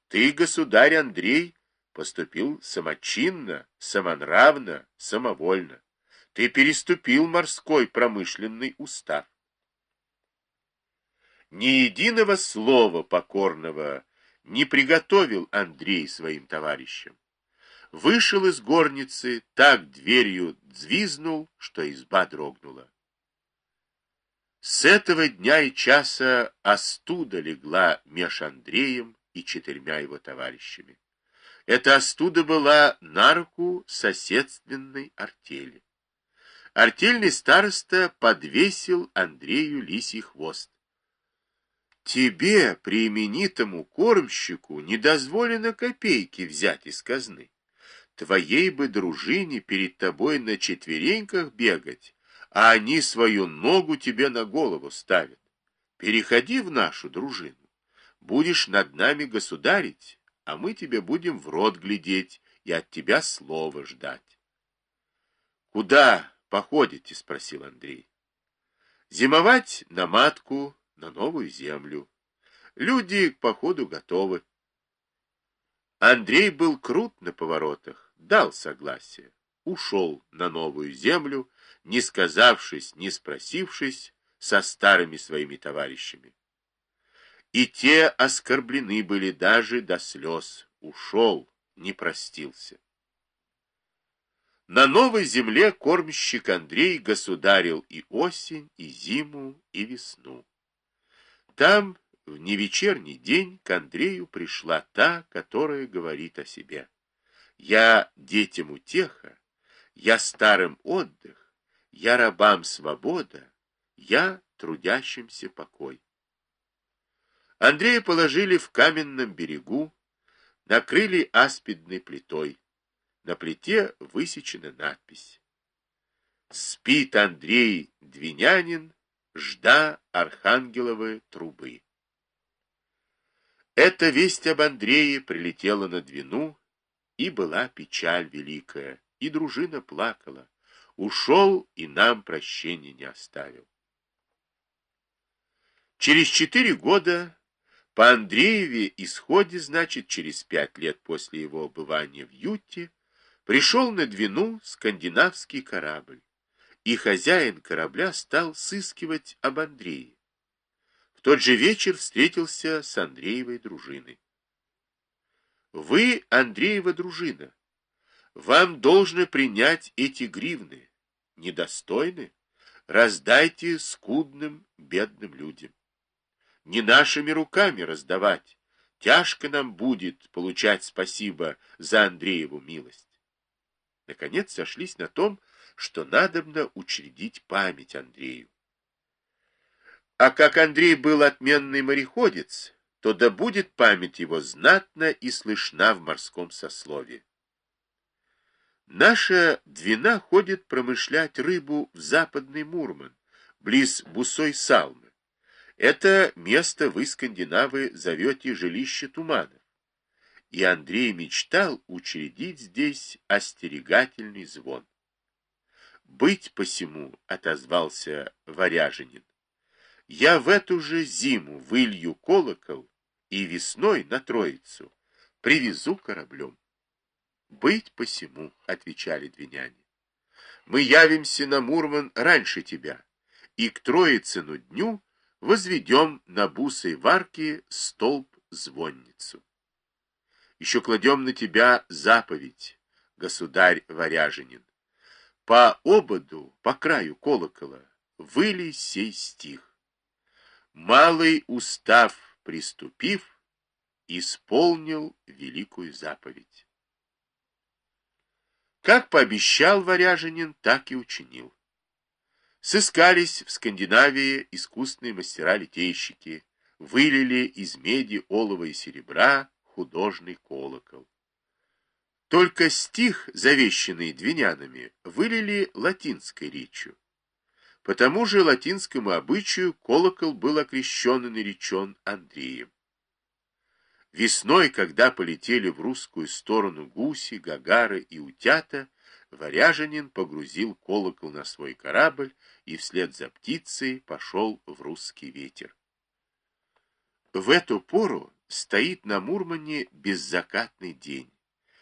Ты, государь Андрей, поступил самочинно, самонравно, самовольно. Ты переступил морской промышленный устав. Ни единого слова покорного не приготовил Андрей своим товарищам. Вышел из горницы, так дверью взвизнул, что изба дрогнула. С этого дня и часа остуда легла меж Андреем и 4 его товарищами. Эта остуда была на руку соседственной артели. Артельный староста подвесил Андрею лисий хвост. Тебе, преименитому кормщику, не дозволено копейки взять из казны. Твоей бы дружине перед тобой на четвереньках бегать, а они свою ногу тебе на голову ставят. Переходи в нашу дружину. Будешь над нами государить, а мы тебе будем в рот глядеть и от тебя слова ждать. — Куда походите? — спросил Андрей. — Зимовать на матку, на новую землю. Люди к походу готовы. Андрей был крут на поворотах, дал согласие, ушел на новую землю, не сказавшись, не спросившись, со старыми своими товарищами. И те оскорблены были даже до слез. Ушел, не простился. На новой земле кормщик Андрей государил и осень, и зиму, и весну. Там в невечерний день к Андрею пришла та, которая говорит о себе. Я детям утеха, я старым отдых, я рабам свобода, я трудящимся покой. Андрея положили в каменном берегу, накрыли аспидной плитой. На плите высечена надпись: «Спит Андрей Двинянин, жда архангеловы трубы». Эта весть об Андрее прилетела на Двину, и была печаль великая, и дружина плакала. Ушел и нам прощения не оставил. Через 4 года по Андрееве исходе, значит, через 5 лет после его бывания в Юте, пришел на Двину скандинавский корабль, и хозяин корабля стал сыскивать об Андрее. В тот же вечер встретился с Андреевой дружиной. Вы, Андреева дружина, вам должно принять эти гривны. Недостойны? Раздайте скудным, бедным людям. Не нашими руками раздавать. Тяжко нам будет получать спасибо за Андрееву милость. Наконец сошлись на том, что надобно учредить память Андрею. А как Андрей был отменный мореходец, то да будет память его знатна и слышна в морском сословии. Наша Двина ходит промышлять рыбу в западный Мурман, близ Бусой-Салмы. Это место вы, скандинавы, зовете жилище туманов. И Андрей мечтал учредить здесь остерегательный звон. «Быть посему», — отозвался варяженин, — «я в эту же зиму вылью колокол и весной на Троицу привезу кораблем». «Быть посему», — отвечали двиняне, — «мы явимся на Мурман раньше тебя, и к Троицыну дню возведем на Бусой Варке столб-звонницу. Еще кладем на тебя заповедь, государь-варяженин. По ободу, по краю колокола, выли сей стих. Малый устав приступив, исполнил великую заповедь». Как пообещал варяженин, так и учинил. Сыскались в Скандинавии искусные мастера-литейщики, вылили из меди, олова и серебра художный колокол. Только стих, завещанный двинянами, вылили латинской речью. По тому же латинскому обычаю колокол был окрещен и наречен Андреем. Весной, когда полетели в русскую сторону гуси, гагары и утята, варяженин погрузил колокол на свой корабль и вслед за птицей пошел в русский ветер. В эту пору Стоит на Мурмане беззакатный день.